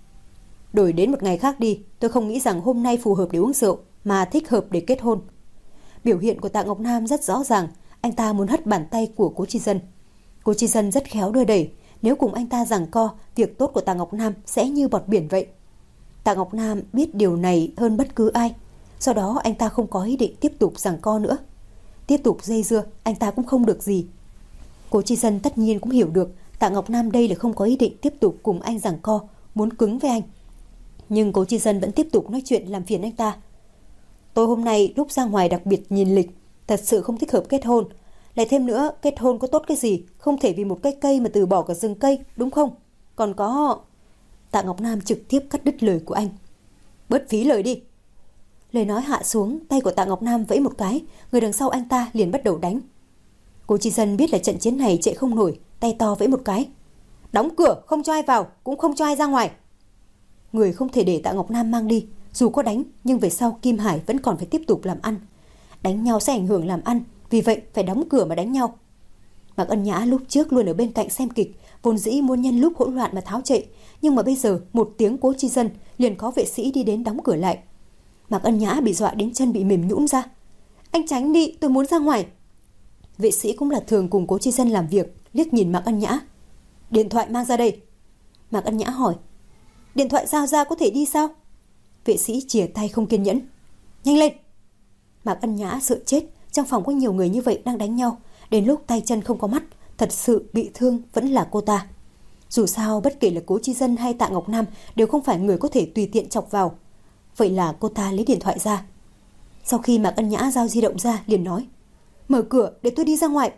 Đổi đến một ngày khác đi, tôi không nghĩ rằng hôm nay phù hợp để uống rượu, mà thích hợp để kết hôn. Biểu hiện của Tạ Ngọc Nam rất rõ ràng, anh ta muốn hất bàn tay của Cố Chi Dân. Cố Chi Dân rất khéo đưa đẩy, nếu cùng anh ta giằng co, việc tốt của Tạ Ngọc Nam sẽ như bọt biển vậy. Tạ Ngọc Nam biết điều này hơn bất cứ ai, sau đó anh ta không có ý định tiếp tục giằng co nữa. Tiếp tục dây dưa, anh ta cũng không được gì. Cố Chi Dân tất nhiên cũng hiểu được Tạ Ngọc Nam đây là không có ý định tiếp tục cùng anh giằng co, muốn cứng với anh. Nhưng Cố Chi Dân vẫn tiếp tục nói chuyện làm phiền anh ta. Tôi hôm nay lúc ra ngoài đặc biệt nhìn lịch, thật sự không thích hợp kết hôn. Lại thêm nữa, kết hôn có tốt cái gì, không thể vì một cái cây mà từ bỏ cả rừng cây, đúng không? Còn có... Tạ Ngọc Nam trực tiếp cắt đứt lời của anh. Bớt phí lời đi. Lời nói hạ xuống, tay của Tạ Ngọc Nam vẫy một cái, người đằng sau anh ta liền bắt đầu đánh. Cố Chi Dân biết là trận chiến này chạy không nổi, tay to vẫy một cái. Đóng cửa, không cho ai vào, cũng không cho ai ra ngoài. Người không thể để Tạ Ngọc Nam mang đi. Dù có đánh, nhưng về sau Kim Hải vẫn còn phải tiếp tục làm ăn. Đánh nhau sẽ ảnh hưởng làm ăn, vì vậy phải đóng cửa mà đánh nhau. Mạc Ân Nhã lúc trước luôn ở bên cạnh xem kịch, vốn dĩ muốn nhân lúc hỗn loạn mà tháo chạy, nhưng mà bây giờ một tiếng Cố Chi Dân liền có vệ sĩ đi đến đóng cửa lại. Mạc Ân Nhã bị dọa đến chân bị mềm nhũn ra. Anh tránh đi, tôi muốn ra ngoài. Vệ sĩ cũng là thường cùng Cố Chi Dân làm việc, liếc nhìn Mạc Ân Nhã. Điện thoại mang ra đây. Mạc Ân Nhã hỏi. Điện thoại giao ra có thể đi sao? Vệ sĩ chìa tay không kiên nhẫn. Nhanh lên. Mạc Ân Nhã sợ chết, trong phòng có nhiều người như vậy đang đánh nhau, đến lúc tay chân không có mắt, thật sự bị thương vẫn là cô ta. Dù sao bất kể là Cố Chi Dân hay Tạ Ngọc Nam đều không phải người có thể tùy tiện chọc vào. Vậy là cô ta lấy điện thoại ra. Sau khi Mạc Ân Nhã giao di động ra liền nói. Mở cửa để tôi đi ra ngoài.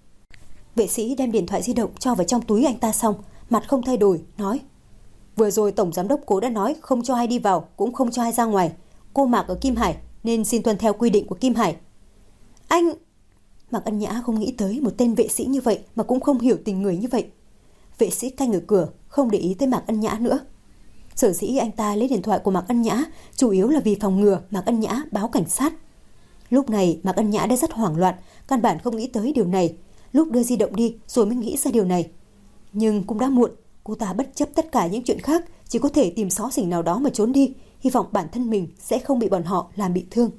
Vệ sĩ đem điện thoại di động cho vào trong túi anh ta xong, mặt không thay đổi, nói. Vừa rồi Tổng Giám đốc Cố đã nói không cho ai đi vào, cũng không cho ai ra ngoài. Cô Mạc ở Kim Hải nên xin tuân theo quy định của Kim Hải. Anh... Mạc Ân Nhã không nghĩ tới một tên vệ sĩ như vậy mà cũng không hiểu tình người như vậy. Vệ sĩ canh ở cửa, không để ý tới Mạc Ân Nhã nữa. Sở dĩ anh ta lấy điện thoại của Mạc Ân Nhã chủ yếu là vì phòng ngừa Mạc Ân Nhã báo cảnh sát. Lúc này Mạc Ân Nhã đã rất hoảng loạn, căn bản không nghĩ tới điều này. Lúc đưa di động đi rồi mới nghĩ ra điều này. Nhưng cũng đã muộn, cô ta bất chấp tất cả những chuyện khác, chỉ có thể tìm xó xỉnh nào đó mà trốn đi, hy vọng bản thân mình sẽ không bị bọn họ làm bị thương.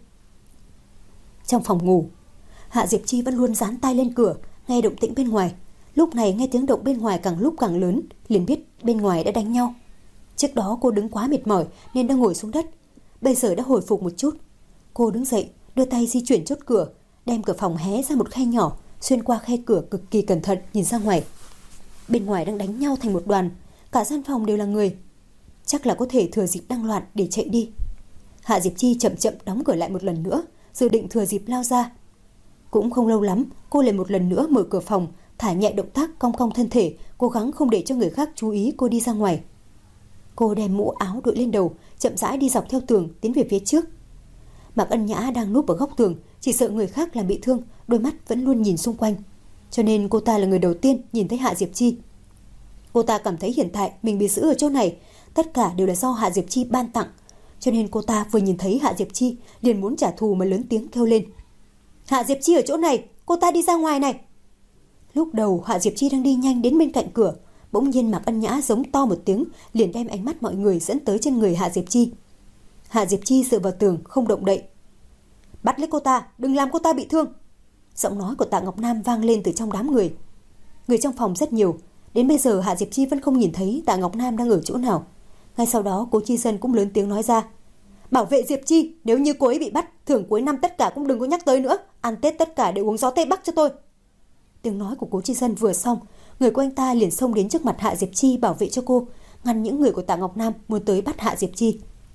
Trong phòng ngủ, Hạ Diệp Chi vẫn luôn dán tai lên cửa, nghe động tĩnh bên ngoài. Lúc này nghe tiếng động bên ngoài càng lúc càng lớn, liền biết bên ngoài đã đánh nhau. Trước đó cô đứng quá mệt mỏi nên đã ngồi xuống đất, bây giờ đã hồi phục một chút. Cô đứng dậy, đưa tay di chuyển chốt cửa, đem cửa phòng hé ra một khe nhỏ, xuyên qua khe cửa cực kỳ cẩn thận nhìn ra ngoài. Bên ngoài đang đánh nhau thành một đoàn, cả gian phòng đều là người. Chắc là có thể thừa dịp đang loạn để chạy đi. Hạ Diệp Chi chậm chậm đóng cửa lại một lần nữa, dự định thừa dịp lao ra. Cũng không lâu lắm, cô lại một lần nữa mở cửa phòng, thả nhẹ động tác cong cong thân thể, cố gắng không để cho người khác chú ý cô đi ra ngoài. Cô đem mũ áo đội lên đầu, chậm rãi đi dọc theo tường tiến về phía trước. Mạc Ân Nhã đang núp ở góc tường, chỉ sợ người khác làm bị thương, đôi mắt vẫn luôn nhìn xung quanh. Cho nên cô ta là người đầu tiên nhìn thấy Hạ Diệp Chi. Cô ta cảm thấy hiện tại mình bị giữ ở chỗ này, tất cả đều là do Hạ Diệp Chi ban tặng. Cho nên cô ta vừa nhìn thấy Hạ Diệp Chi liền muốn trả thù mà lớn tiếng kêu lên: Hạ Diệp Chi ở chỗ này, cô ta đi ra ngoài này. Lúc đầu Hạ Diệp Chi đang đi nhanh đến bên cạnh cửa, bỗng nhiên Mạc Ân Nhã giống to một tiếng, liền đem ánh mắt mọi người dẫn tới trên người Hạ Diệp Chi. Hạ Diệp Chi dựa vào tường không động đậy. Bắt lấy cô ta, đừng làm cô ta bị thương. Giọng nói của Tạ Ngọc Nam vang lên từ trong đám người. Người trong phòng rất nhiều, đến bây giờ Hạ Diệp Chi vẫn không nhìn thấy Tạ Ngọc Nam đang ở chỗ nào. Ngay sau đó Cố Chi Dân cũng lớn tiếng nói ra: Bảo vệ Diệp Chi, nếu như cô ấy bị bắt, thưởng cuối năm tất cả cũng đừng có nhắc tới nữa, ăn Tết tất cả đều uống gió Tây Bắc cho tôi. Tiếng nói của Cố Chi Dân vừa xong, người của anh ta liền xông đến trước mặt Hạ Diệp Chi bảo vệ cho cô, ngăn những người của Tạ Ngọc Nam muốn tới bắt Hạ Diệp Chi.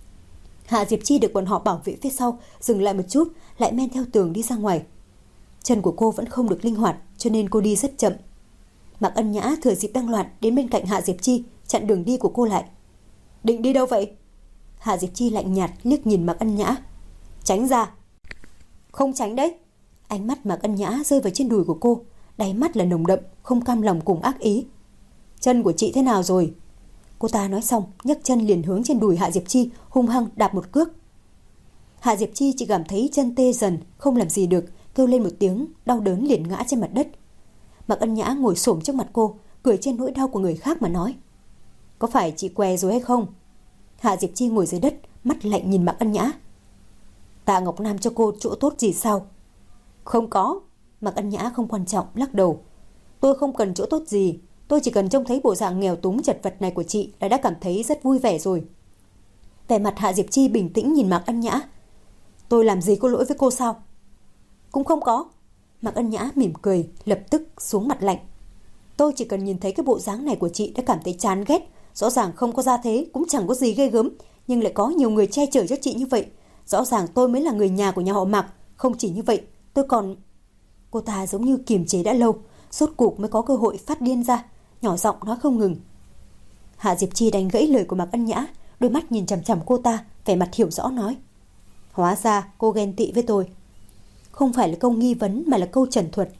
Hạ Diệp Chi được bọn họ bảo vệ phía sau, dừng lại một chút, lại men theo tường đi ra ngoài. Chân của cô vẫn không được linh hoạt, cho nên cô đi rất chậm. Mạc Ân Nhã thừa dịp đang loạn đến bên cạnh Hạ Diệp Chi, chặn đường đi của cô lại. Định đi đâu vậy? Hạ Diệp Chi lạnh nhạt liếc nhìn Mạc Ân Nhã. Tránh ra. Không tránh đấy. Ánh mắt Mạc Ân Nhã rơi vào trên đùi của cô, đáy mắt là nồng đậm, không cam lòng cùng ác ý. Chân của chị thế nào rồi? Cô ta nói xong, nhấc chân liền hướng trên đùi Hạ Diệp Chi, hung hăng đạp một cước. Hạ Diệp Chi chỉ cảm thấy chân tê dần, không làm gì được, kêu lên một tiếng, đau đớn liền ngã trên mặt đất. Mạc Ân Nhã ngồi xổm trước mặt cô, cười trên nỗi đau của người khác mà nói: Có phải chị què rồi hay không? Hạ Diệp Chi ngồi dưới đất, mắt lạnh nhìn Mạc Ân Nhã. Tạ Ngọc Nam cho cô chỗ tốt gì sao? Không có. Mạc Ân Nhã không quan trọng lắc đầu. Tôi không cần chỗ tốt gì, tôi chỉ cần trông thấy bộ dạng nghèo túng chật vật này của chị là đã cảm thấy rất vui vẻ rồi. Vẻ mặt Hạ Diệp Chi bình tĩnh nhìn Mạc Ân Nhã. Tôi làm gì có lỗi với cô sao? Cũng không có. Mạc Ân Nhã mỉm cười, lập tức xuống mặt lạnh. Tôi chỉ cần nhìn thấy cái bộ dáng này của chị đã cảm thấy chán ghét. Rõ ràng không có gia thế, cũng chẳng có gì ghê gớm, nhưng lại có nhiều người che chở cho chị như vậy. Rõ ràng tôi mới là người nhà của nhà họ Mạc. Không chỉ như vậy, tôi còn... Cô ta giống như kiềm chế đã lâu, rốt cuộc mới có cơ hội phát điên ra, nhỏ giọng nói không ngừng. Hạ Diệp Chi đánh gãy lời của Mạc Ân Nhã, đôi mắt nhìn chằm chằm cô ta, vẻ mặt hiểu rõ nói: Hóa ra cô ghen tị với tôi. Không phải là câu nghi vấn mà là câu trần thuật.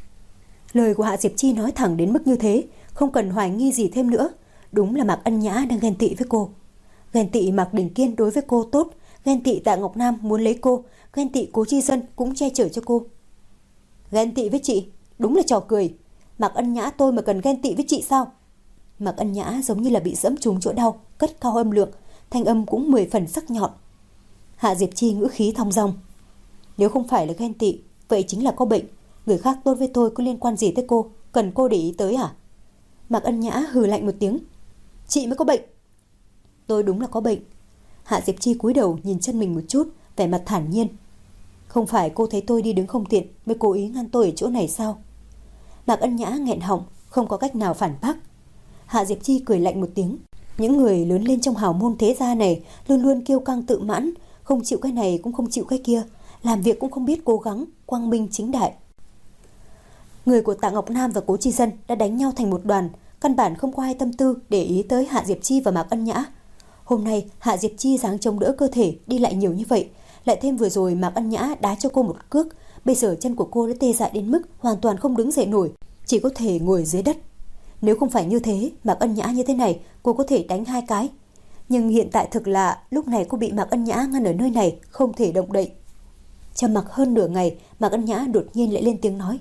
Lời của Hạ Diệp Chi nói thẳng đến mức như thế, không cần hoài nghi gì thêm nữa. Đúng là Mạc Ân Nhã đang ghen tị với cô. Ghen tị Mạc Đình Kiên đối với cô tốt, ghen tị Tạ Ngọc Nam muốn lấy cô, ghen tị Cố Chi Dân cũng che chở cho cô. Ghen tị với chị, đúng là trò cười. Mạc Ân Nhã tôi mà cần ghen tị với chị sao? Mạc Ân Nhã giống như là bị dẫm trúng chỗ đau, cất cao âm lượng, thanh âm cũng 10 phần sắc nhọn. Hạ Diệp Chi ngữ khí thong dong. Nếu không phải là ghen tị, vậy chính là có bệnh. Người khác tốt với tôi có liên quan gì tới cô? Cần cô để ý tới à? Mạc Ân Nhã hừ lạnh một tiếng. Chị mới có bệnh. Tôi đúng là có bệnh. Hạ Diệp Chi cúi đầu nhìn chân mình một chút, vẻ mặt thản nhiên. Không phải cô thấy tôi đi đứng không tiện mới cố ý ngăn tôi ở chỗ này sao? Mạc Ân Nhã nghẹn họng, không có cách nào phản bác. Hạ Diệp Chi cười lạnh một tiếng. Những người lớn lên trong hào môn thế gia này luôn luôn kiêu căng tự mãn, không chịu cái này cũng không chịu cái kia, làm việc cũng không biết cố gắng, quang minh chính đại. Người của Tạ Ngọc Nam và Cố Chi Dân đã đánh nhau thành một đoàn, căn bản không có ai tâm tư để ý tới Hạ Diệp Chi và Mạc Ân Nhã. Hôm nay Hạ Diệp Chi dáng chống đỡ cơ thể đi lại nhiều như vậy, lại thêm vừa rồi Mạc Ân Nhã đá cho cô một cước, bây giờ chân của cô đã tê dại đến mức hoàn toàn không đứng dậy nổi, chỉ có thể ngồi dưới đất. Nếu không phải như thế, Mạc Ân Nhã như thế này, cô có thể đánh 2 cái. Nhưng hiện tại thực là lúc này cô bị Mạc Ân Nhã ngăn ở nơi này, không thể động đậy. Trầm mặc hơn nửa ngày, Mạc Ân Nhã đột nhiên lại lên tiếng nói.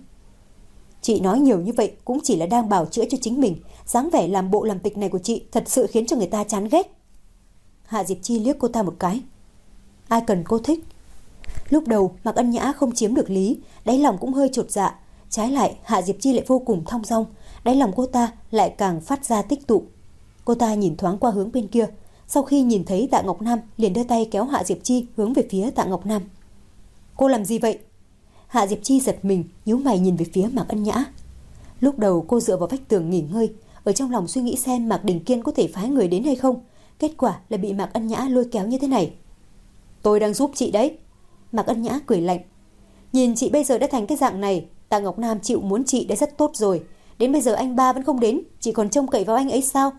Chị nói nhiều như vậy cũng chỉ là đang bào chữa cho chính mình. Dáng vẻ làm bộ làm tịch này của chị thật sự khiến cho người ta chán ghét. Hạ Diệp Chi liếc cô ta một cái. Ai cần cô thích. Lúc đầu Mạc Ân Nhã không chiếm được lý, đáy lòng cũng hơi chột dạ. Trái lại Hạ Diệp Chi lại vô cùng thong dong, đáy lòng cô ta lại càng phát ra tích tụ. Cô ta nhìn thoáng qua hướng bên kia, sau khi nhìn thấy Tạ Ngọc Nam liền đưa tay kéo Hạ Diệp Chi hướng về phía Tạ Ngọc Nam. Cô làm gì vậy? Hạ Diệp Chi giật mình, nhíu mày nhìn về phía Mạc Ân Nhã. Lúc đầu cô dựa vào vách tường nghỉ ngơi, ở trong lòng suy nghĩ xem Mạc Đình Kiên có thể phái người đến hay không. Kết quả là bị Mạc Ân Nhã lôi kéo như thế này. Tôi đang giúp chị đấy. Mạc Ân Nhã cười lạnh. Nhìn chị bây giờ đã thành cái dạng này, Tạ Ngọc Nam chịu muốn chị đã rất tốt rồi. Đến bây giờ anh ba vẫn không đến, chị còn trông cậy vào anh ấy sao?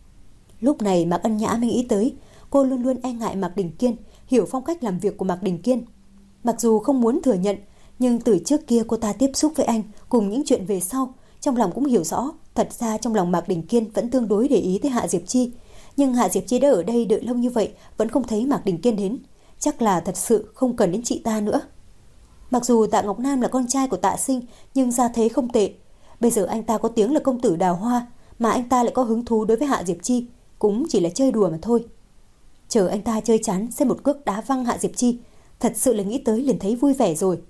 Lúc này Mạc Ân Nhã mới nghĩ tới, cô luôn luôn e ngại Mạc Đình Kiên, hiểu phong cách làm việc của Mạc Đình Kiên. Mặc dù không muốn thừa nhận, nhưng từ trước kia cô ta tiếp xúc với anh cùng những chuyện về sau, trong lòng cũng hiểu rõ, thật ra trong lòng Mạc Đình Kiên vẫn tương đối để ý tới Hạ Diệp Chi. Nhưng Hạ Diệp Chi đã ở đây đợi lâu như vậy vẫn không thấy Mạc Đình Kiên đến, chắc là thật sự không cần đến chị ta nữa. Mặc dù Tạ Ngọc Nam là con trai của Tạ Sinh, nhưng gia thế không tệ. Bây giờ anh ta có tiếng là công tử đào hoa, mà anh ta lại có hứng thú đối với Hạ Diệp Chi, cũng chỉ là chơi đùa mà thôi. Chờ anh ta chơi chán sẽ một cước đá văng Hạ Diệp Chi, thật sự là nghĩ tới liền thấy vui vẻ rồi.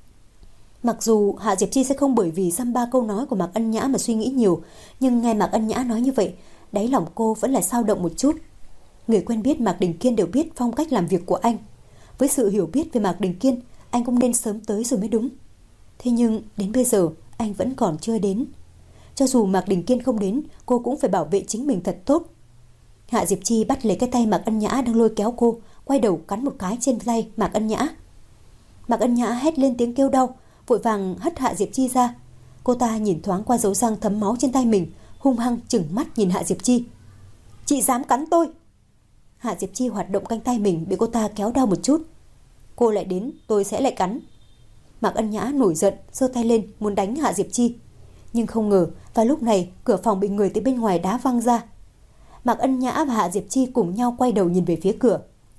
Mặc dù Hạ Diệp Chi sẽ không bởi vì dăm ba câu nói của Mạc Ân Nhã mà suy nghĩ nhiều, nhưng nghe Mạc Ân Nhã nói như vậy, đáy lòng cô vẫn là dao động một chút. Người quen biết Mạc Đình Kiên đều biết phong cách làm việc của anh. Với sự hiểu biết về Mạc Đình Kiên, anh cũng nên sớm tới rồi mới đúng. Thế nhưng đến bây giờ anh vẫn còn chưa đến. Cho dù Mạc Đình Kiên không đến, cô cũng phải bảo vệ chính mình thật tốt. Hạ Diệp Chi bắt lấy cái tay Mạc Ân Nhã đang lôi kéo cô, quay đầu cắn một cái trên tay Mạc Ân Nhã. Mạc Ân Nhã hét lên tiếng kêu đau, vội vàng hất Hạ Diệp Chi ra. Cô ta nhìn thoáng qua dấu răng thấm máu trên tay mình, hung hăng trừng mắt nhìn Hạ Diệp Chi. Chị dám cắn tôi? Hạ Diệp Chi hoạt động cánh tay mình bị cô ta kéo đau một chút. Cô lại đến, tôi sẽ lại cắn. Mạc Ân Nhã nổi giận, giơ tay lên muốn đánh Hạ Diệp Chi. Nhưng không ngờ, vào lúc này cửa phòng bị người từ bên ngoài đá văng ra. Mạc Ân Nhã và Hạ Diệp Chi cùng nhau quay đầu nhìn về phía cửa.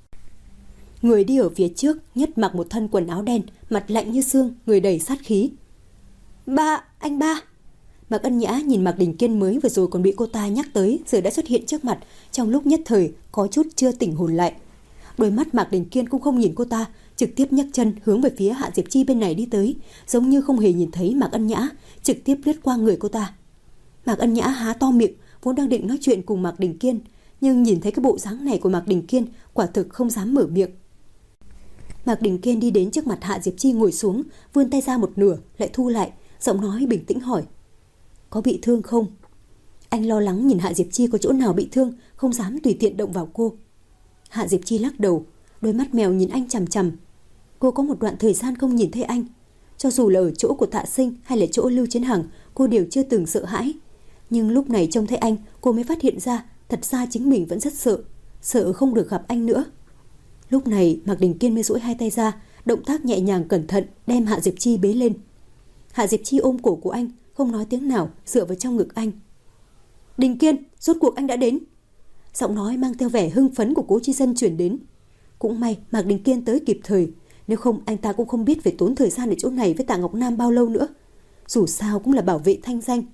Người đi ở phía trước nhất mặc một thân quần áo đen, mặt lạnh như xương, người đầy sát khí. Ba, anh ba. Mạc Ân Nhã nhìn Mạc Đình Kiên mới vừa rồi còn bị cô ta nhắc tới, giờ đã xuất hiện trước mặt, trong lúc nhất thời có chút chưa tỉnh hồn lại. Đôi mắt Mạc Đình Kiên cũng không nhìn cô ta, trực tiếp nhấc chân hướng về phía Hạ Diệp Chi bên này đi tới, giống như không hề nhìn thấy Mạc Ân Nhã, trực tiếp lướt qua người cô ta. Mạc Ân Nhã há to miệng, vốn đang định nói chuyện cùng Mạc Đình Kiên, nhưng nhìn thấy cái bộ dáng này của Mạc Đình Kiên, quả thực không dám mở miệng. Mạc Đình Kiên đi đến trước mặt Hạ Diệp Chi ngồi xuống, vươn tay ra một nửa, lại thu lại, giọng nói bình tĩnh hỏi. Có bị thương không? Anh lo lắng nhìn Hạ Diệp Chi có chỗ nào bị thương, không dám tùy tiện động vào cô. Hạ Diệp Chi lắc đầu, đôi mắt mèo nhìn anh chằm chằm. Cô có một đoạn thời gian không nhìn thấy anh. Cho dù là ở chỗ của Tạ Sinh hay là chỗ Lưu Chiến Hằng, cô đều chưa từng sợ hãi. Nhưng lúc này trông thấy anh, cô mới phát hiện ra, thật ra chính mình vẫn rất sợ, sợ không được gặp anh nữa. Lúc này Mạc Đình Kiên mới duỗi hai tay ra, động tác nhẹ nhàng cẩn thận đem Hạ Diệp Chi bế lên. Hạ Diệp Chi ôm cổ của anh, không nói tiếng nào, dựa vào trong ngực anh. Đình Kiên, rốt cuộc anh đã đến. Giọng nói mang theo vẻ hưng phấn của Cố Chi Dân truyền đến. Cũng may Mạc Đình Kiên tới kịp thời, nếu không anh ta cũng không biết phải tốn thời gian ở chỗ này với Tạ Ngọc Nam bao lâu nữa. Dù sao cũng là bảo vệ thanh danh.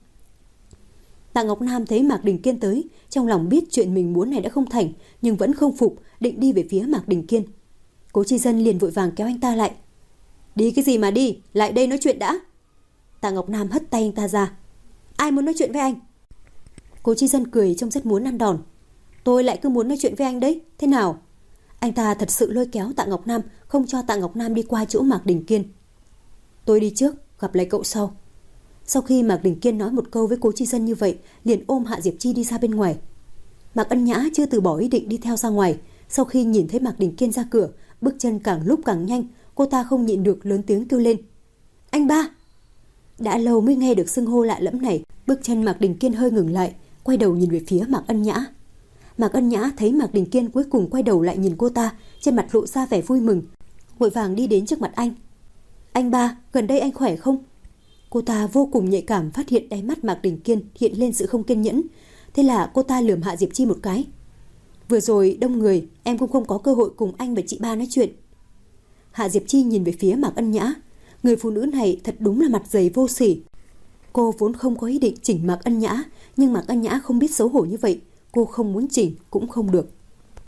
Tạ Ngọc Nam thấy Mạc Đình Kiên tới, trong lòng biết chuyện mình muốn này đã không thành, nhưng vẫn không phục, định đi về phía Mạc Đình Kiên. Cố Chi Dân liền vội vàng kéo anh ta lại. Đi cái gì mà đi, lại đây nói chuyện đã. Tạ Ngọc Nam hất tay anh ta ra. Ai muốn nói chuyện với anh? Cố Chi Dân cười trông rất muốn ăn đòn. Tôi lại cứ muốn nói chuyện với anh đấy, thế nào? Anh ta thật sự lôi kéo Tạ Ngọc Nam, không cho Tạ Ngọc Nam đi qua chỗ Mạc Đình Kiên. Tôi đi trước, gặp lại cậu sau. Sau khi Mạc Đình Kiên nói một câu với Cố Chi Dân như vậy, liền ôm Hạ Diệp Chi đi ra bên ngoài. Mạc Ân Nhã chưa từ bỏ ý định đi theo ra ngoài. Sau khi nhìn thấy Mạc Đình Kiên ra cửa, bước chân càng lúc càng nhanh, cô ta không nhịn được lớn tiếng kêu lên. Anh ba! Đã lâu mới nghe được xưng hô lạ lẫm này, bước chân Mạc Đình Kiên hơi ngừng lại, quay đầu nhìn về phía Mạc Ân Nhã. Mạc Ân Nhã thấy Mạc Đình Kiên cuối cùng quay đầu lại nhìn cô ta, trên mặt lộ ra vẻ vui mừng, vội vàng đi đến trước mặt anh. Anh ba, gần đây anh khỏe không? Cô ta vô cùng nhạy cảm phát hiện đáy mắt Mạc Đình Kiên hiện lên sự không kiên nhẫn, thế là cô ta lườm Hạ Diệp Chi một cái. Vừa rồi đông người, em cũng không có cơ hội cùng anh và chị ba nói chuyện. Hạ Diệp Chi nhìn về phía Mạc Ân Nhã. Người phụ nữ này thật đúng là mặt dày vô sỉ. Cô vốn không có ý định chỉnh Mạc Ân Nhã, nhưng Mạc Ân Nhã không biết xấu hổ như vậy. Cô không muốn chỉnh cũng không được.